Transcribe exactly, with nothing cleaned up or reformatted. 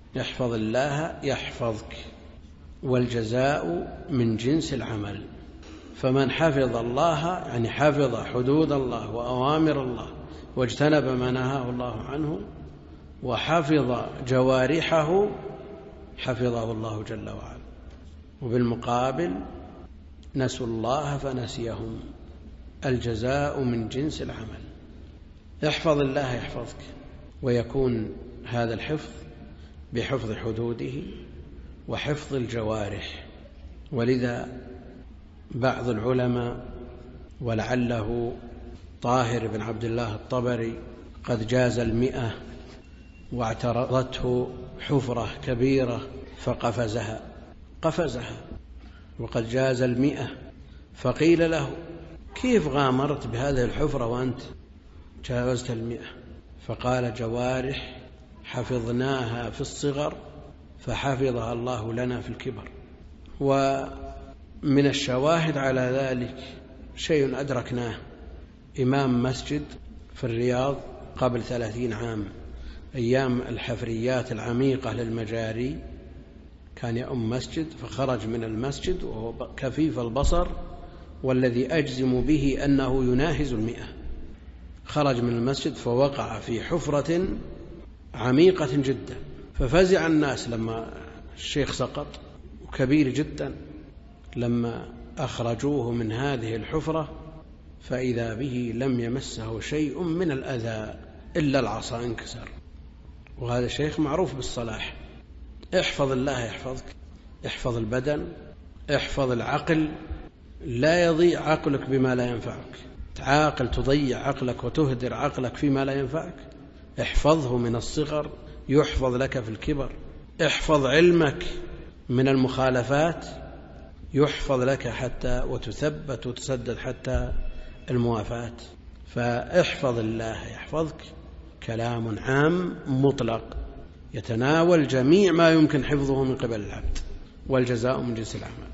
احفظ الله يحفظك، والجزاء من جنس العمل. فمن حفظ الله يعني حفظ حدود الله وأوامر الله واجتنب ما نهاه الله عنه وحفظ جوارحه حفظه الله جل وعلا. وبالمقابل نسوا الله فنسيهم، الجزاء من جنس العمل. احفظ الله يحفظك، ويكون هذا الحفظ بحفظ حدوده وحفظ الجوارح. ولذا بعض العلماء ولعله طاهر بن عبد الله الطبري قد جاز المئة واعترضته حفرة كبيرة فقفزها قفزها وقد جاز المئة، فقيل له كيف غامرت بهذه الحفرة وأنت جاوزت المئة؟ فقال جوارح حفظناها في الصغر فحفظها الله لنا في الكبر. ومن الشواهد على ذلك شيء أدركناه. إمام مسجد في الرياض قبل ثلاثين عام أيام الحفريات العميقة للمجاري كان يؤم مسجد، فخرج من المسجد وهو كفيف البصر والذي أجزم به أنه يناهز المئة. خرج من المسجد فوقع في حفرة عميقة جدا، ففزع الناس لما الشيخ سقط، وكبير جدا. لما أخرجوه من هذه الحفرة فإذا به لم يمسه شيء من الأذى إلا العصا انكسر. وهذا الشيخ معروف بالصلاح. احفظ الله يحفظك، احفظ البدن، احفظ العقل، لا يضيع عقلك بما لا ينفعك. تعاقل تضيع عقلك وتهدر عقلك فيما لا ينفعك، احفظه من الصغر يحفظ لك في الكبر. احفظ علمك من المخالفات يحفظ لك حتى وتثبت وتسدد حتى الموافاة. فاحفظ الله يحفظك كلام عام مطلق يتناول جميع ما يمكن حفظه من قبل العبد، والجزاء من جنس العمل.